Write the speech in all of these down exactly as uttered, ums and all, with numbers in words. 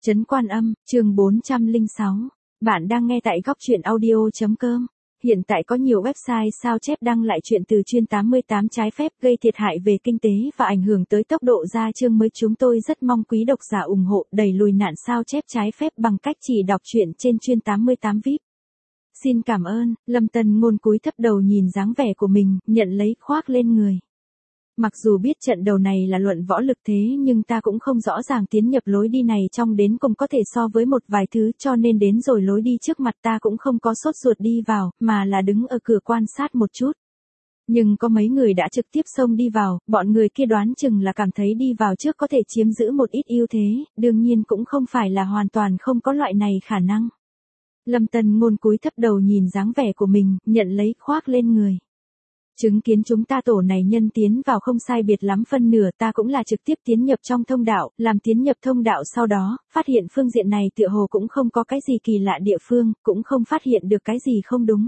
Trấn Quan Âm, chương bốn trăm lẻ sáu. Bạn đang nghe tại góc truyện audio chấm com. Hiện tại có nhiều website sao chép đăng lại chuyện từ chuyên tám mươi tám trái phép gây thiệt hại về kinh tế và ảnh hưởng tới tốc độ ra chương mới. Chúng tôi rất mong quý độc giả ủng hộ đẩy lùi nạn sao chép trái phép bằng cách chỉ đọc truyện trên chuyên tám mươi tám vi ai pi. Xin cảm ơn. Lâm Tân Ngôn cúi thấp đầu nhìn dáng vẻ của mình, nhận lấy khoác lên người. Mặc dù biết trận đầu này là luận võ lực thế nhưng ta cũng không rõ ràng tiến nhập lối đi này trong đến cùng có thể so với một vài thứ, cho nên đến rồi lối đi trước mặt ta cũng không có sốt ruột đi vào, mà là đứng ở cửa quan sát một chút. Nhưng có mấy người đã trực tiếp xông đi vào, bọn người kia đoán chừng là cảm thấy đi vào trước có thể chiếm giữ một ít ưu thế, đương nhiên cũng không phải là hoàn toàn không có loại này khả năng. Lâm Tân Ngôn cúi thấp đầu nhìn dáng vẻ của mình, nhận lấy khoác lên người. Chứng kiến chúng ta tổ này nhân tiến vào không sai biệt lắm phân nửa, ta cũng là trực tiếp tiến nhập trong thông đạo, làm tiến nhập thông đạo sau đó, phát hiện phương diện này tựa hồ cũng không có cái gì kỳ lạ địa phương, cũng không phát hiện được cái gì không đúng.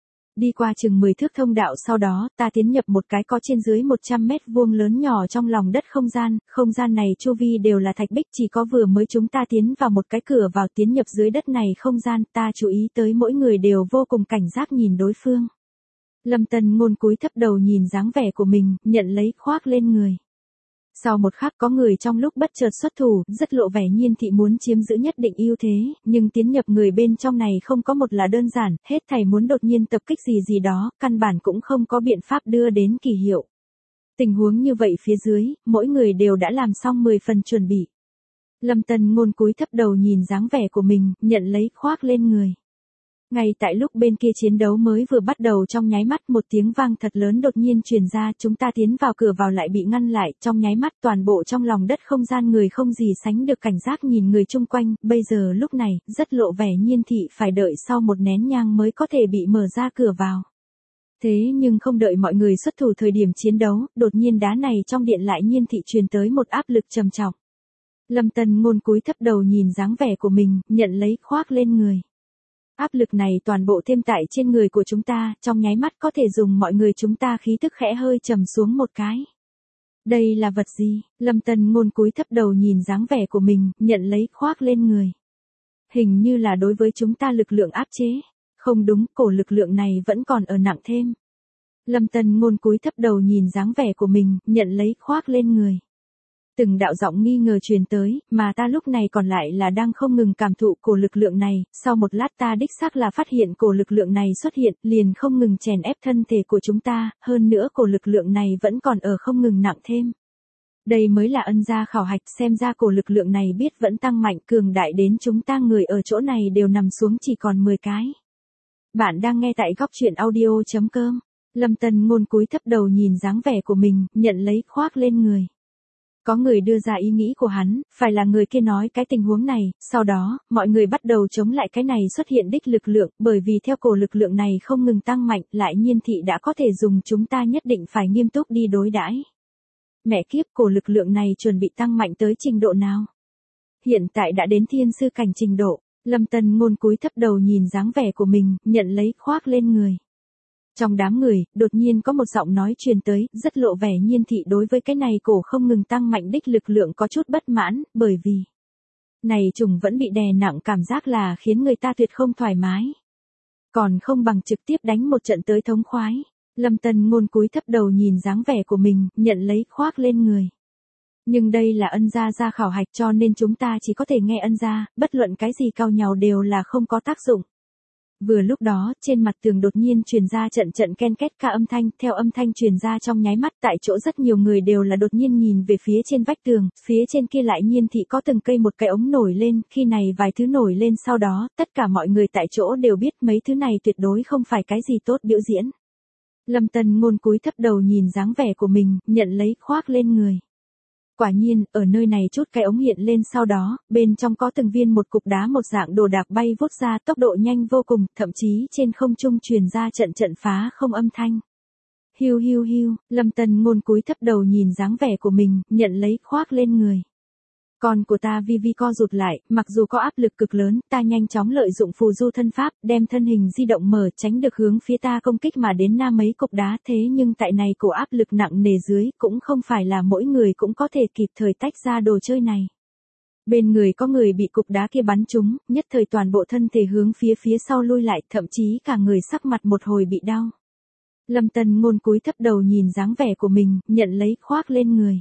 Đi qua chừng mười thước thông đạo sau đó, ta tiến nhập một cái có trên dưới một trăm mét vuông lớn nhỏ trong lòng đất không gian, không gian này chu vi đều là thạch bích, chỉ có vừa mới chúng ta tiến vào một cái cửa vào tiến nhập dưới đất này không gian, ta chú ý tới mỗi người đều vô cùng cảnh giác nhìn đối phương. Lâm Tân Ngôn cúi thấp đầu nhìn dáng vẻ của mình, nhận lấy khoác lên người. Sau một khắc có người trong lúc bất chợt xuất thủ, rất lộ vẻ nhiên thị muốn chiếm giữ nhất định ưu thế, nhưng tiến nhập người bên trong này không có một là đơn giản, hết thảy muốn đột nhiên tập kích gì gì đó, căn bản cũng không có biện pháp đưa đến kỳ hiệu. Tình huống như vậy phía dưới, mỗi người đều đã làm xong mười phần chuẩn bị. Lâm Tân Ngôn cúi thấp đầu nhìn dáng vẻ của mình, nhận lấy khoác lên người. Ngay tại lúc bên kia chiến đấu mới vừa bắt đầu trong nháy mắt một tiếng vang thật lớn đột nhiên truyền ra, chúng ta tiến vào cửa vào lại bị ngăn lại, trong nháy mắt toàn bộ trong lòng đất không gian người không gì sánh được cảnh giác nhìn người chung quanh, bây giờ lúc này, rất lộ vẻ nhiên thị phải đợi sau một nén nhang mới có thể bị mở ra cửa vào. Thế nhưng không đợi mọi người xuất thủ thời điểm chiến đấu, đột nhiên đá này trong điện lại nhiên thị truyền tới một áp lực trầm trọng. Lâm Tân Ngôn cúi thấp đầu nhìn dáng vẻ của mình, nhận lấy khoác lên người. Áp lực này toàn bộ thêm tại trên người của chúng ta, trong nháy mắt có thể dùng mọi người chúng ta khí tức khẽ hơi trầm xuống một cái. Đây là vật gì? Lâm Tân Ngôn cúi thấp đầu nhìn dáng vẻ của mình, nhận lấy khoác lên người. Hình như là đối với chúng ta lực lượng áp chế. Không đúng, cổ lực lượng này vẫn còn ở nặng thêm. Lâm Tân Ngôn cúi thấp đầu nhìn dáng vẻ của mình, nhận lấy khoác lên người. Từng đạo giọng nghi ngờ truyền tới, mà ta lúc này còn lại là đang không ngừng cảm thụ cổ lực lượng này, sau một lát ta đích xác là phát hiện cổ lực lượng này xuất hiện, liền không ngừng chèn ép thân thể của chúng ta, hơn nữa cổ lực lượng này vẫn còn ở không ngừng nặng thêm. Đây mới là ân gia khảo hạch, xem ra cổ lực lượng này biết vẫn tăng mạnh cường đại đến chúng ta người ở chỗ này đều nằm xuống chỉ còn mười cái. Bạn đang nghe tại góc truyện audio chấm com. Lâm Tân Ngôn cúi thấp đầu nhìn dáng vẻ của mình, nhận lấy khoác lên người. Có người đưa ra ý nghĩ của hắn, phải là người kia nói cái tình huống này, sau đó, mọi người bắt đầu chống lại cái này xuất hiện đích lực lượng, bởi vì theo cổ lực lượng này không ngừng tăng mạnh, lại nhiên thị đã có thể dùng chúng ta nhất định phải nghiêm túc đi đối đãi. Mẹ kiếp, cổ lực lượng này chuẩn bị tăng mạnh tới trình độ nào? Hiện tại đã đến thiên sư cảnh trình độ, Lâm Tân Ngôn cúi thấp đầu nhìn dáng vẻ của mình, nhận lấy khoác lên người. Trong đám người, đột nhiên có một giọng nói truyền tới, rất lộ vẻ nhiên thị đối với cái này cổ không ngừng tăng mạnh đích lực lượng có chút bất mãn, bởi vì này trùng vẫn bị đè nặng cảm giác là khiến người ta tuyệt không thoải mái. Còn không bằng trực tiếp đánh một trận tới thống khoái. Lâm Tân Ngôn cúi thấp đầu nhìn dáng vẻ của mình, nhận lấy khoác lên người. Nhưng đây là ân gia gia khảo hạch cho nên chúng ta chỉ có thể nghe ân gia, bất luận cái gì cao nhào đều là không có tác dụng. Vừa lúc đó, trên mặt tường đột nhiên truyền ra trận trận ken két ca âm thanh, theo âm thanh truyền ra trong nháy mắt tại chỗ rất nhiều người đều là đột nhiên nhìn về phía trên vách tường, phía trên kia lại nhiên thị có từng cây một cái ống nổi lên, khi này vài thứ nổi lên sau đó, tất cả mọi người tại chỗ đều biết mấy thứ này tuyệt đối không phải cái gì tốt biểu diễn. Lâm Tân Ngôn cúi thấp đầu nhìn dáng vẻ của mình, nhận lấy khoác lên người. Quả nhiên, ở nơi này chút cái ống hiện lên sau đó, bên trong có từng viên một cục đá một dạng đồ đạc bay vút ra tốc độ nhanh vô cùng, thậm chí trên không trung truyền ra trận trận phá không âm thanh. Hiu hiu hiu, Lâm Tân Ngôn cúi thấp đầu nhìn dáng vẻ của mình, nhận lấy khoác lên người. Con của ta vi vi co rụt lại, mặc dù có áp lực cực lớn, ta nhanh chóng lợi dụng phù du thân pháp, đem thân hình di động mở tránh được hướng phía ta công kích mà đến na mấy cục đá, thế nhưng tại này cổ áp lực nặng nề dưới, cũng không phải là mỗi người cũng có thể kịp thời tách ra đồ chơi này. Bên người có người bị cục đá kia bắn trúng, nhất thời toàn bộ thân thể hướng phía phía sau lui lại, thậm chí cả người sắc mặt một hồi bị đau. Lâm Tân Ngôn cúi thấp đầu nhìn dáng vẻ của mình, nhận lấy khoác lên người.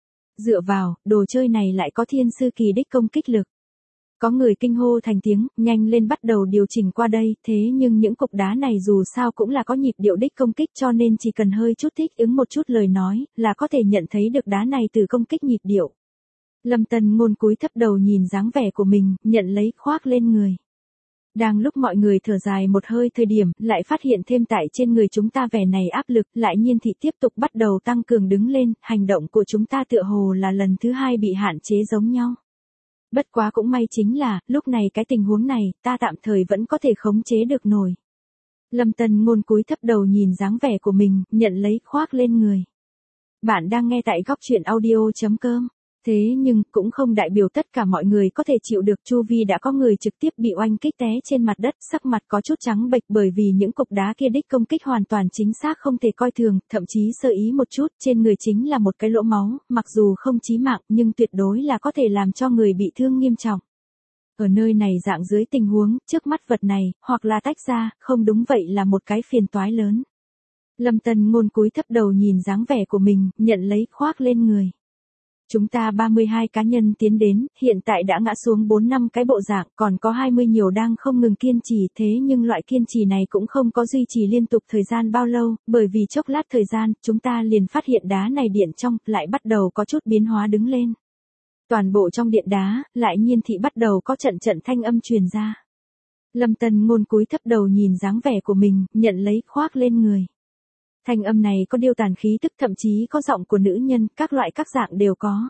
Dựa vào, đồ chơi này lại có thiên sư kỳ đích công kích lực. Có người kinh hô thành tiếng, nhanh lên bắt đầu điều chỉnh qua đây, thế nhưng những cục đá này dù sao cũng là có nhịp điệu đích công kích cho nên chỉ cần hơi chút thích ứng một chút lời nói, là có thể nhận thấy được đá này từ công kích nhịp điệu. Lâm Tân Ngôn cúi thấp đầu nhìn dáng vẻ của mình, nhận lấy khoác lên người. Đang lúc mọi người thở dài một hơi thời điểm, lại phát hiện thêm tại trên người chúng ta vẻ này áp lực, lại nhiên thị tiếp tục bắt đầu tăng cường đứng lên, hành động của chúng ta tựa hồ là lần thứ hai bị hạn chế giống nhau. Bất quá cũng may chính là, lúc này cái tình huống này, ta tạm thời vẫn có thể khống chế được nổi. Lâm Tân Ngôn cúi thấp đầu nhìn dáng vẻ của mình, nhận lấy khoác lên người. Bạn đang nghe tại góc truyện audio chấm com. Thế nhưng, cũng không đại biểu tất cả mọi người có thể chịu được, chu vi đã có người trực tiếp bị oanh kích té trên mặt đất, sắc mặt có chút trắng bệch bởi vì những cục đá kia đích công kích hoàn toàn chính xác không thể coi thường, thậm chí sơ ý một chút, trên người chính là một cái lỗ máu, mặc dù không chí mạng nhưng tuyệt đối là có thể làm cho người bị thương nghiêm trọng. Ở nơi này dạng dưới tình huống, trước mắt vật này, hoặc là tách ra, không đúng vậy là một cái phiền toái lớn. Lâm Tân Ngôn cúi thấp đầu nhìn dáng vẻ của mình, nhận lấy khoác lên người. Chúng ta ba mươi hai cá nhân tiến đến, hiện tại đã ngã xuống bốn năm cái bộ dạng, còn có hai mươi nhiều đang không ngừng kiên trì, thế nhưng loại kiên trì này cũng không có duy trì liên tục thời gian bao lâu, bởi vì chốc lát thời gian, chúng ta liền phát hiện đá này điện trong, lại bắt đầu có chút biến hóa đứng lên. Toàn bộ trong điện đá, lại nhiên thị bắt đầu có trận trận thanh âm truyền ra. Lâm Tân Ngôn cúi thấp đầu nhìn dáng vẻ của mình, nhận lấy khoác lên người. Thanh âm này có điêu tàn khí tức, thậm chí có giọng của nữ nhân, các loại các dạng đều có.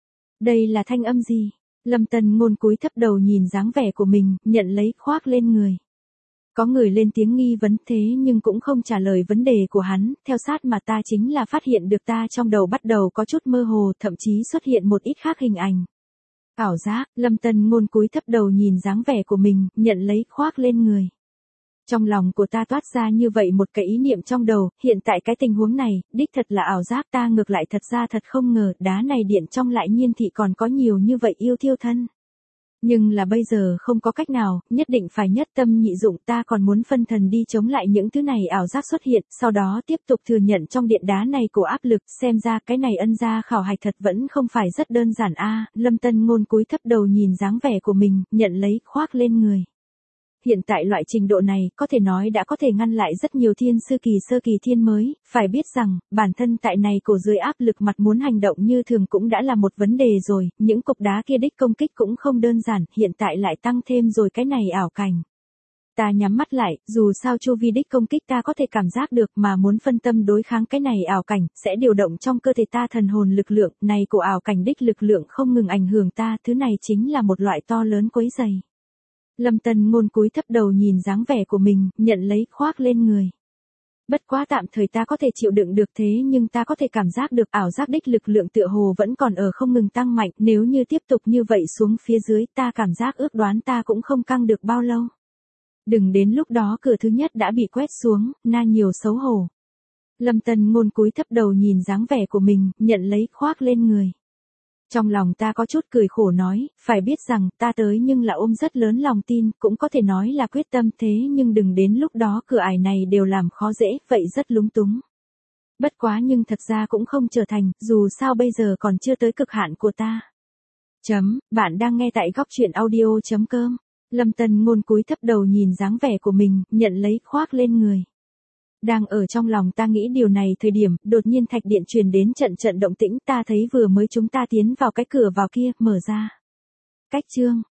Đây là thanh âm gì? Lâm Tân Ngôn cúi thấp đầu nhìn dáng vẻ của mình, nhận lấy khoác lên người. Có người lên tiếng nghi vấn thế nhưng cũng không trả lời vấn đề của hắn, theo sát mà ta chính là phát hiện được ta trong đầu bắt đầu có chút mơ hồ, thậm chí xuất hiện một ít khác hình ảnh. Ảo giác, Lâm Tân Ngôn cúi thấp đầu nhìn dáng vẻ của mình, nhận lấy khoác lên người. Trong lòng của ta toát ra như vậy một cái ý niệm trong đầu, hiện tại cái tình huống này, đích thật là ảo giác, ta ngược lại thật ra thật không ngờ, đá này điện trong lại nhiên thị còn có nhiều như vậy yêu thiêu thân. Nhưng là bây giờ không có cách nào, nhất định phải nhất tâm nhị dụng, ta còn muốn phân thần đi chống lại những thứ này ảo giác xuất hiện, sau đó tiếp tục thừa nhận trong điện đá này của áp lực, xem ra cái này ân gia khảo hạch thật vẫn không phải rất đơn giản a. Lâm Tân Ngôn cúi thấp đầu nhìn dáng vẻ của mình, nhận lấy khoác lên người. Hiện tại loại trình độ này, có thể nói đã có thể ngăn lại rất nhiều thiên sư kỳ sơ kỳ thiên mới, phải biết rằng, bản thân tại này cổ dưới áp lực mặt muốn hành động như thường cũng đã là một vấn đề rồi, những cục đá kia đích công kích cũng không đơn giản, hiện tại lại tăng thêm rồi cái này ảo cảnh. Ta nhắm mắt lại, dù sao chu vi đích công kích ta có thể cảm giác được mà muốn phân tâm đối kháng cái này ảo cảnh, sẽ điều động trong cơ thể ta thần hồn lực lượng, này của ảo cảnh đích lực lượng không ngừng ảnh hưởng ta, thứ này chính là một loại to lớn quấy dày. Lâm Tân Ngôn cúi thấp đầu nhìn dáng vẻ của mình, nhận lấy khoác lên người. Bất quá tạm thời ta có thể chịu đựng được thế nhưng ta có thể cảm giác được ảo giác đích lực lượng tựa hồ vẫn còn ở không ngừng tăng mạnh, nếu như tiếp tục như vậy xuống phía dưới ta cảm giác ước đoán ta cũng không căng được bao lâu. Đừng đến lúc đó cửa thứ nhất đã bị quét xuống, na nhiều xấu hổ. Lâm Tân Ngôn cúi thấp đầu nhìn dáng vẻ của mình, nhận lấy khoác lên người. Trong lòng ta có chút cười khổ nói, phải biết rằng ta tới nhưng là ôm rất lớn lòng tin, cũng có thể nói là quyết tâm thế nhưng đừng đến lúc đó cửa ải này đều làm khó dễ, vậy rất lúng túng. Bất quá nhưng thật ra cũng không trở thành, dù sao bây giờ còn chưa tới cực hạn của ta. Chấm, bạn đang nghe tại góc truyện audio chấm com. Lâm Tân Ngôn cúi thấp đầu nhìn dáng vẻ của mình, nhận lấy khoác lên người. Đang ở trong lòng ta nghĩ điều này thời điểm, đột nhiên thạch điện truyền đến trận trận động tĩnh, ta thấy vừa mới chúng ta tiến vào cái cửa vào kia, mở ra. Cách chương,